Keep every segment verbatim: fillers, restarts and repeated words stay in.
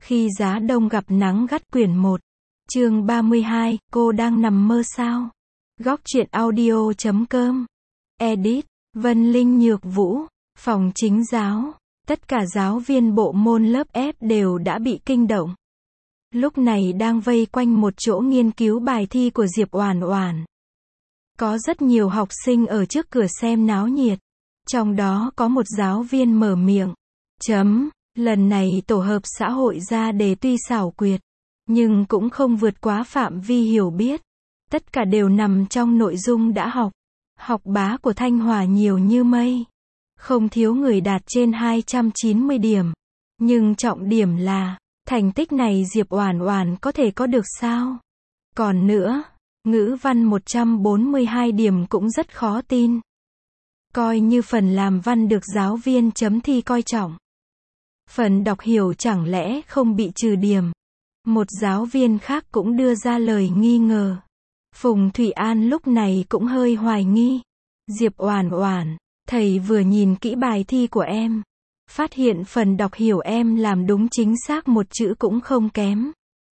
Khi giá đông gặp nắng gắt quyển một. Chương ba mươi hai, cô đang nằm mơ sao? Góc truyện audio chấm com. Edit, Vân Linh Nhược Vũ, phòng chính giáo. Tất cả giáo viên bộ môn lớp F đều đã bị kinh động. Lúc này đang vây quanh một chỗ nghiên cứu bài thi của Diệp Oản Oản. Có rất nhiều học sinh ở trước cửa xem náo nhiệt. Trong đó có một giáo viên mở miệng. Chấm, lần này tổ hợp xã hội ra đề tuy xảo quyệt, nhưng cũng không vượt quá phạm vi hiểu biết. Tất cả đều nằm trong nội dung đã học. Học bá của Thanh Hòa nhiều như mây. Không thiếu người đạt trên hai trăm chín mươi điểm. Nhưng trọng điểm là, thành tích này Diệp Oản Oản có thể có được sao? Còn nữa, ngữ văn một trăm bốn mươi hai điểm cũng rất khó tin. Coi như phần làm văn được giáo viên chấm thi coi trọng. Phần đọc hiểu chẳng lẽ không bị trừ điểm? Một giáo viên khác cũng đưa ra lời nghi ngờ. Phùng Thủy An lúc này cũng hơi hoài nghi. Diệp Oản Oản, thầy vừa nhìn kỹ bài thi của em, phát hiện phần đọc hiểu em làm đúng chính xác một chữ cũng không kém.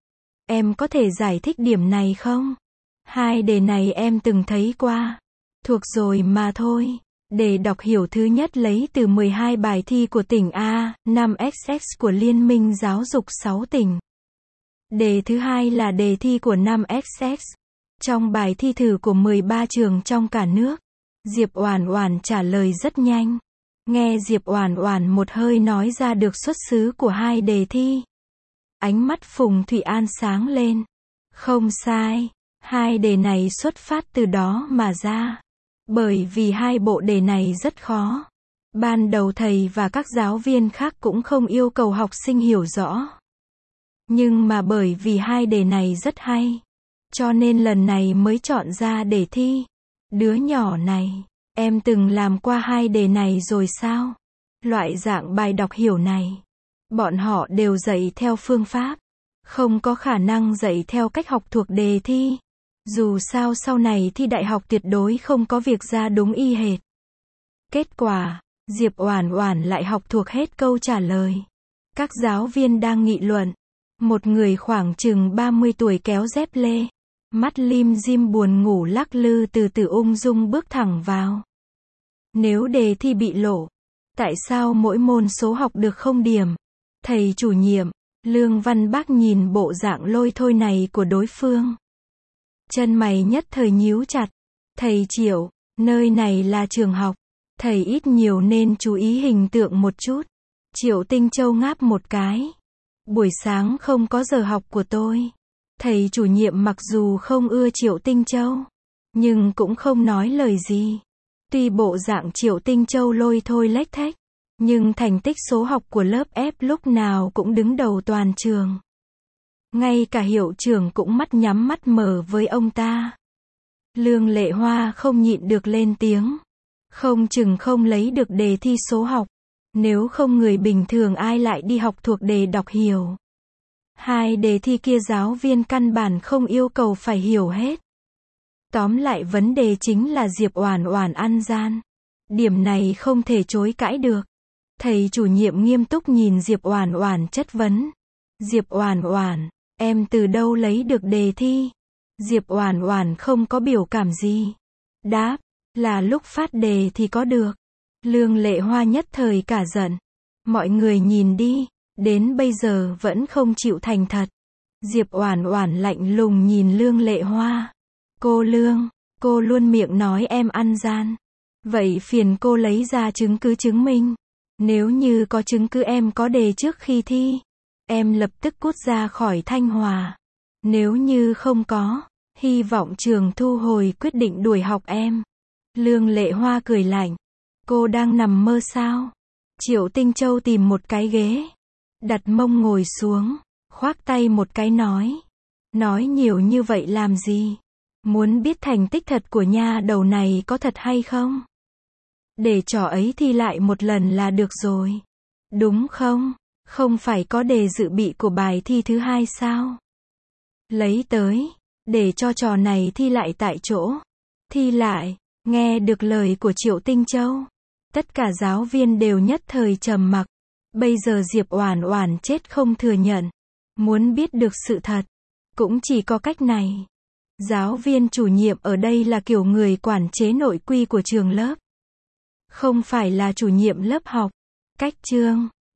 Em có thể giải thích điểm này không? Hai đề này em từng thấy qua, thuộc rồi mà thôi. Đề đọc hiểu thứ nhất lấy từ mười hai bài thi của tỉnh A, năm x x của Liên minh Giáo dục sáu tỉnh. Đề thứ hai là đề thi của năm x x. Trong bài thi thử của mười ba trường trong cả nước. Diệp Oản Oản trả lời rất nhanh. Nghe Diệp Oản Oản một hơi nói ra được xuất xứ của hai đề thi. Ánh mắt Phùng Thủy An sáng lên. Không sai, hai đề này xuất phát từ đó mà ra. Bởi vì hai bộ đề này rất khó. Ban đầu thầy và các giáo viên khác cũng không yêu cầu học sinh hiểu rõ. Nhưng mà bởi vì hai đề này rất hay, cho nên lần này mới chọn ra để thi. Đứa nhỏ này, em từng làm qua hai đề này rồi sao? Loại dạng bài đọc hiểu này, bọn họ đều dạy theo phương pháp, không có khả năng dạy theo cách học thuộc đề thi. Dù sao sau này thi đại học tuyệt đối không có việc ra đúng y hệt. Kết quả, Diệp Oản Oản lại học thuộc hết câu trả lời. Các giáo viên đang nghị luận. Một người khoảng chừng ba mươi tuổi kéo dép lê, mắt lim dim buồn ngủ lắc lư từ từ ung dung bước thẳng vào. Nếu đề thi bị lộ, tại sao mỗi môn số học được không điểm? Thầy chủ nhiệm, Lương Văn Bác nhìn bộ dạng lôi thôi này của đối phương. Chân mày nhất thời nhíu chặt. Thầy Triệu, nơi này là trường học. Thầy ít nhiều nên chú ý hình tượng một chút. Triệu Tinh Châu ngáp một cái. Buổi sáng không có giờ học của tôi. Thầy chủ nhiệm mặc dù không ưa Triệu Tinh Châu, nhưng cũng không nói lời gì. Tuy bộ dạng Triệu Tinh Châu lôi thôi lếch thếch, nhưng thành tích số học của lớp F lúc nào cũng đứng đầu toàn trường. Ngay cả hiệu trưởng cũng mắt nhắm mắt mở với ông ta. Lương Lệ Hoa không nhịn được lên tiếng. Không chừng không lấy được đề thi số học. Nếu không người bình thường ai lại đi học thuộc đề đọc hiểu. Hai đề thi kia giáo viên căn bản không yêu cầu phải hiểu hết. Tóm lại vấn đề chính là Diệp Oản Oản ăn gian. Điểm này không thể chối cãi được. Thầy chủ nhiệm nghiêm túc nhìn Diệp Oản Oản chất vấn. Diệp Oản Oản, em từ đâu lấy được đề thi? Diệp Oản Oản không có biểu cảm gì. Đáp, là lúc phát đề thì có được. Lương Lệ Hoa nhất thời cả giận. Mọi người nhìn đi, đến bây giờ vẫn không chịu thành thật. Diệp Oản Oản lạnh lùng nhìn Lương Lệ Hoa. Cô Lương, cô luôn miệng nói em ăn gian. Vậy phiền cô lấy ra chứng cứ chứng minh. Nếu như có chứng cứ em có đề trước khi thi, em lập tức cút ra khỏi Thanh Hòa. Nếu như không có, hy vọng trường thu hồi quyết định đuổi học em. Lương Lệ Hoa cười lạnh. Cô đang nằm mơ sao? Triệu Tinh Châu tìm một cái ghế, đặt mông ngồi xuống, khoác tay một cái nói. Nói nhiều như vậy làm gì? Muốn biết thành tích thật của nha đầu này có thật hay không? Để trò ấy thi lại một lần là được rồi. Đúng không? Không phải có đề dự bị của bài thi thứ hai sao? Lấy tới, để cho trò này thi lại tại chỗ. Thi lại, nghe được lời của Triệu Tinh Châu. Tất cả giáo viên đều nhất thời trầm mặc. Bây giờ Diệp Oản Oản chết không thừa nhận. Muốn biết được sự thật, cũng chỉ có cách này. Giáo viên chủ nhiệm ở đây là kiểu người quản chế nội quy của trường lớp. Không phải là chủ nhiệm lớp học. Cách chương